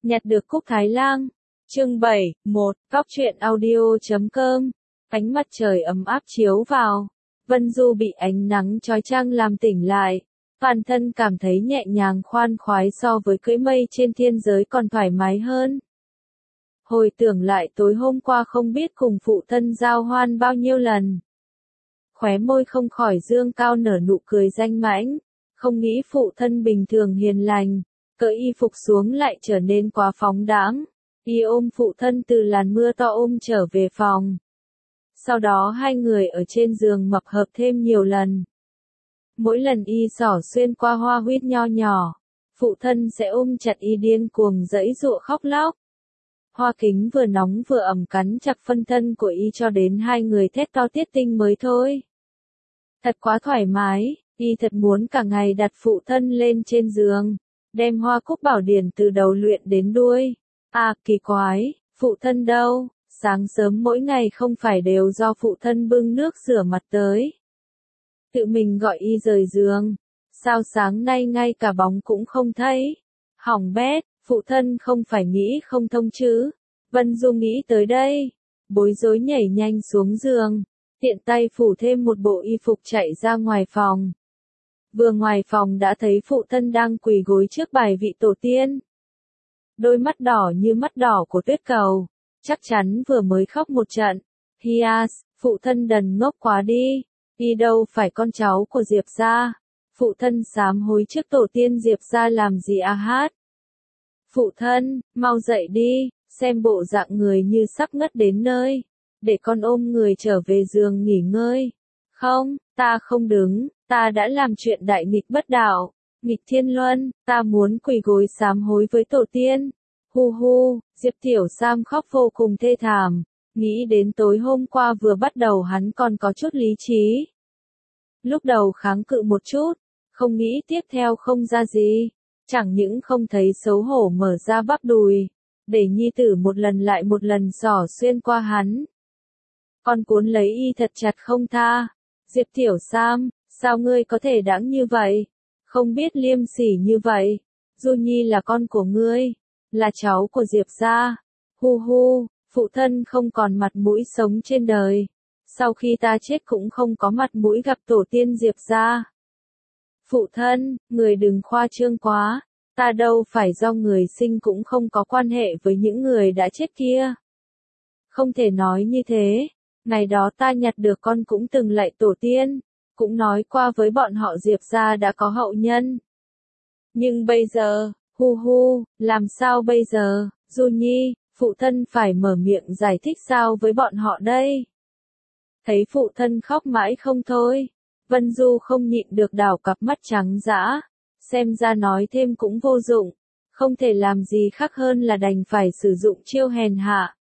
Nhặt được cúc Thái Lang. Chương 7, 1, Góc truyện audio.com. Ánh mặt trời ấm áp chiếu vào. Vân Du bị ánh nắng chói chang làm tỉnh lại. Toàn thân cảm thấy nhẹ nhàng khoan khoái so với cưỡi mây trên thiên giới còn thoải mái hơn. Hồi tưởng lại tối hôm qua không biết cùng phụ thân giao hoan bao nhiêu lần. Khóe môi không khỏi dương cao nở nụ cười danh mãnh. Không nghĩ phụ thân bình thường hiền lành. Cởi y phục xuống lại trở nên quá phóng đãng. Y ôm phụ thân từ làn mưa to ôm trở về phòng. Sau đó hai người ở trên giường mập hợp thêm nhiều lần. Mỗi lần y xỏ xuyên qua hoa huyết nho nhỏ, phụ thân sẽ ôm chặt y điên cuồng giãy giụa khóc lóc. Hoa kính vừa nóng vừa ẩm cắn chặt phân thân của y cho đến hai người thét to tiết tinh mới thôi. Thật quá thoải mái, y thật muốn cả ngày đặt phụ thân lên trên giường, đem hoa cúc bảo điển từ đầu luyện đến đuôi. À, kỳ quái, phụ thân đâu? Sáng sớm mỗi ngày không phải đều do phụ thân bưng nước rửa mặt tới. Tự mình gọi y rời giường. Sao sáng nay ngay cả bóng cũng không thấy? Hỏng bét, phụ thân không phải nghĩ không thông chứ? Vân Du nghĩ tới đây. Bối rối nhảy nhanh xuống giường. Tiện tay phủ thêm một bộ y phục chạy ra ngoài phòng. Vừa ngoài phòng đã thấy phụ thân đang quỳ gối trước bài vị tổ tiên. Đôi mắt đỏ như mắt đỏ của tuyết cầu. Chắc chắn vừa mới khóc một trận. Hias, phụ thân đần ngốc quá đi. Y đâu phải con cháu của Diệp gia. Phụ thân sám hối trước tổ tiên Diệp gia làm gì à hát. Phụ thân, mau dậy đi, xem bộ dạng người như sắp ngất đến nơi. Để con ôm người trở về giường nghỉ ngơi. Không, ta không đứng, ta đã làm chuyện đại nghịch bất đạo. Nghịch thiên luân, ta muốn quỳ gối sám hối với tổ tiên. Hu hu, Diệp Tiểu Sam khóc vô cùng thê thảm. Nghĩ đến tối hôm qua vừa bắt đầu hắn còn có chút lý trí. Lúc đầu kháng cự một chút, không nghĩ tiếp theo không ra gì. Chẳng những không thấy xấu hổ mở ra bắp đùi, để nhi tử một lần lại một lần xỏ xuyên qua hắn. Còn cuốn lấy y thật chặt không tha. Diệp Tiểu Sam, sao ngươi có thể đáng như vậy? Không biết liêm sỉ như vậy. Du Nhi là con của ngươi, là cháu của Diệp gia. Hu hu, phụ thân không còn mặt mũi sống trên đời. Sau khi ta chết cũng không có mặt mũi gặp tổ tiên Diệp gia. Phụ thân, người đừng khoa trương quá. Ta đâu phải do người sinh cũng không có quan hệ với những người đã chết kia. Không thể nói như thế. Ngày đó ta nhặt được con cũng từng lạy tổ tiên. Cũng nói qua với bọn họ Diệp gia đã có hậu nhân. Nhưng bây giờ, hu hu, làm sao bây giờ, Du Nhi, phụ thân phải mở miệng giải thích sao với bọn họ đây? Thấy phụ thân khóc mãi không thôi, Vân Du không nhịn được đảo cặp mắt trắng dã, xem ra nói thêm cũng vô dụng, không thể làm gì khác hơn là đành phải sử dụng chiêu hèn hạ.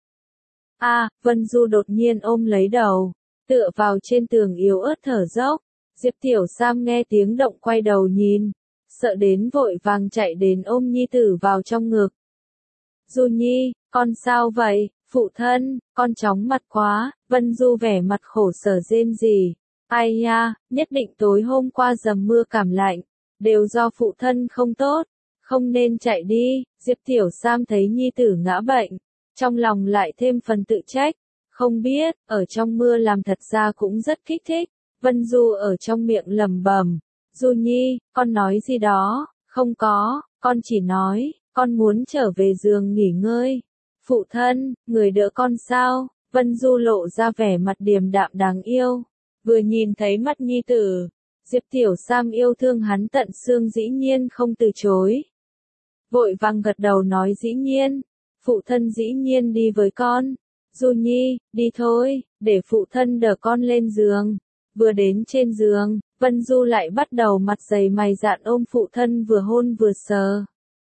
À, Vân Du đột nhiên ôm lấy đầu, tựa vào trên tường yếu ớt thở dốc. Diệp Tiểu Sam nghe tiếng động quay đầu nhìn, sợ đến vội vàng chạy đến ôm nhi tử vào trong ngực. Du Nhi, con sao vậy, phụ thân, con chóng mặt quá. Vân Du vẻ mặt khổ sở rên rỉ. Ai nha, nhất định tối hôm qua dầm mưa cảm lạnh, đều do phụ thân không tốt, không nên chạy đi. Diệp Tiểu Sam thấy nhi tử ngã bệnh, trong lòng lại thêm phần tự trách, không biết, ở trong mưa làm thật ra cũng rất kích thích. Vân Du ở trong miệng lẩm bẩm, Du Nhi, con nói gì đó? Không có, con chỉ nói, con muốn trở về giường nghỉ ngơi. Phụ thân, người đỡ con sao? Vân Du lộ ra vẻ mặt điềm đạm đáng yêu. Vừa nhìn thấy mắt nhi tử, Diệp Tiểu Sam yêu thương hắn tận xương dĩ nhiên không từ chối. Vội vàng gật đầu nói dĩ nhiên, phụ thân dĩ nhiên đi với con. Du Nhi, đi thôi, để phụ thân đỡ con lên giường. Vừa đến trên giường, Vân Du lại bắt đầu mặt dày mày dạn ôm phụ thân vừa hôn vừa sờ.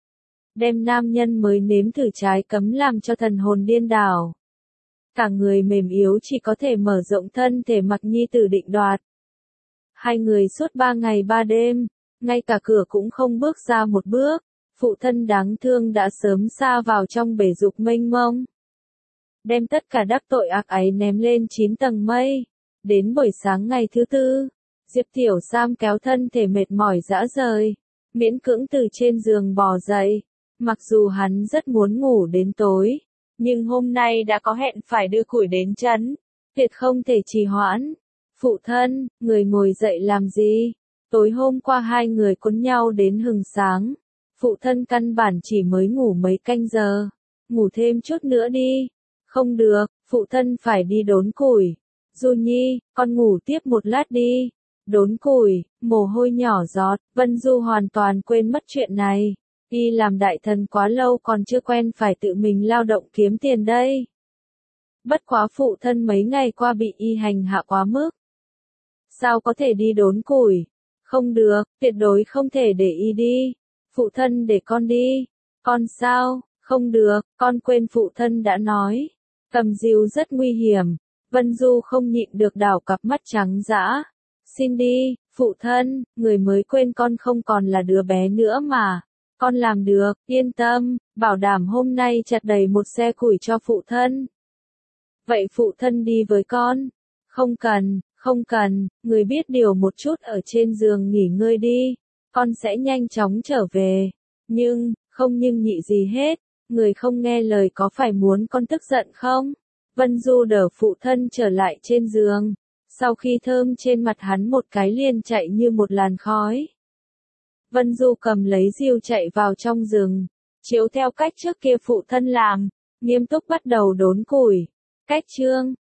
Đem nam nhân mới nếm thử trái cấm làm cho thần hồn điên đảo. Cả người mềm yếu chỉ có thể mở rộng thân thể mặc nhi tử định đoạt. Hai người suốt 3 ngày 3 đêm, ngay cả cửa cũng không bước ra một bước. Phụ thân đáng thương đã sớm sa vào trong bể dục mênh mông. Đem tất cả đắc tội ác ấy ném lên 9 tầng mây. Đến buổi sáng ngày thứ tư, Diệp Tiểu Sam kéo thân thể mệt mỏi rã rời, miễn cưỡng từ trên giường bò dậy, Mặc dù hắn rất muốn ngủ đến tối, nhưng hôm nay đã có hẹn phải đưa củi đến trấn, tuyệt không thể trì hoãn. Phụ thân, người ngồi dậy làm gì? Tối hôm qua hai người cuốn nhau đến hừng sáng. Phụ thân căn bản chỉ mới ngủ mấy canh giờ. Ngủ thêm chút nữa đi. Không được, phụ thân phải đi đốn củi. Du Nhi, con ngủ tiếp một lát đi. Đốn củi, mồ hôi nhỏ giọt, Vân Du hoàn toàn quên mất chuyện này. Y làm đại thần quá lâu còn chưa quen phải tự mình lao động kiếm tiền đây. Bất quá phụ thân mấy ngày qua bị y hành hạ quá mức. Sao có thể đi đốn củi? Không được, tuyệt đối không thể để y đi. Phụ thân để con đi. Con sao? Không được, con quên phụ thân đã nói. Cầm diều rất nguy hiểm. Vân Du không nhịn được đảo cặp mắt trắng dã. Xin đi, phụ thân, người mới quên con không còn là đứa bé nữa mà. Con làm được, yên tâm, bảo đảm hôm nay chặt đầy một xe củi cho phụ thân. Vậy phụ thân đi với con? Không cần, không cần, người biết điều một chút ở trên giường nghỉ ngơi đi. Con sẽ nhanh chóng trở về. Nhưng, không nhưng nhị gì hết. Người không nghe lời có phải muốn con tức giận không? Vân Du đỡ phụ thân trở lại trên giường. Sau khi thơm trên mặt hắn một cái liền chạy như một làn khói. Vân Du cầm lấy diều chạy vào trong rừng. Chiếu theo cách trước kia phụ thân làm. Nghiêm túc bắt đầu đốn củi. Cách chương